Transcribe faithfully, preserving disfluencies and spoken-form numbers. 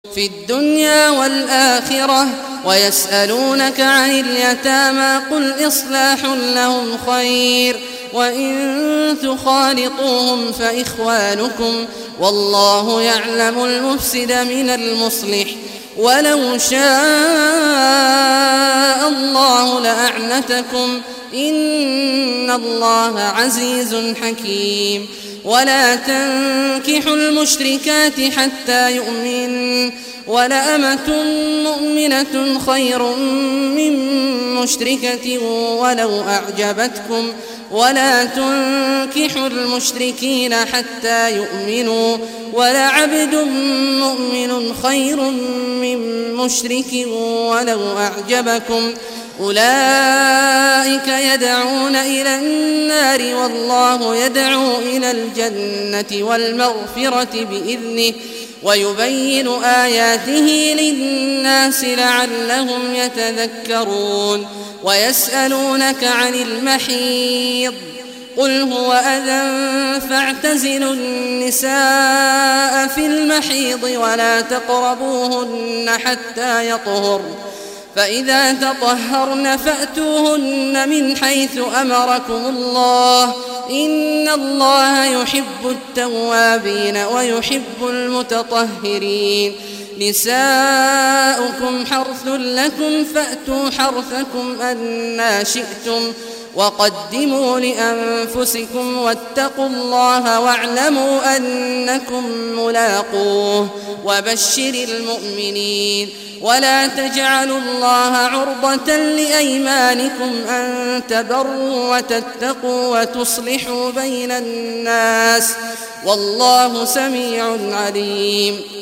في الدنيا والآخرة ويسألونك عن اليتامى قل إصلاح لهم خير وإن تخالطوهم فإخوانكم والله يعلم المفسد من المصلح ولو شاء الله لأعنتكم إن الله عزيز حكيم. ولا تنكحوا المشركات حتى يؤمنوا ولأمة مؤمنة خير من مشركة ولو أعجبتكم ولا تنكحوا المشركين حتى يؤمنوا ولعبد مؤمن خير من مشرك ولو أعجبكم أولئك يدعون إلى النار والله يدعو إلى الجنة والمغفرة بإذنه ويبين آياته للناس لعلهم يتذكرون. ويسألونك عن المحيض قل هو أذى فاعتزلوا النساء في المحيض ولا تقربوهن حتى يطهرن فإذا تطهرن فأتوهن من حيث أمركم الله إن الله يحب التوابين ويحب المتطهرين. نساؤكم حرث لكم فأتوا حرثكم أنى شئتم وقدموا لأنفسكم واتقوا الله واعلموا أنكم ملاقوه وبشر المؤمنين. ولا تجعلوا الله عرضة لأيمانكم أن تبروا وتتقوا وتصلحوا بين الناس والله سميع عليم.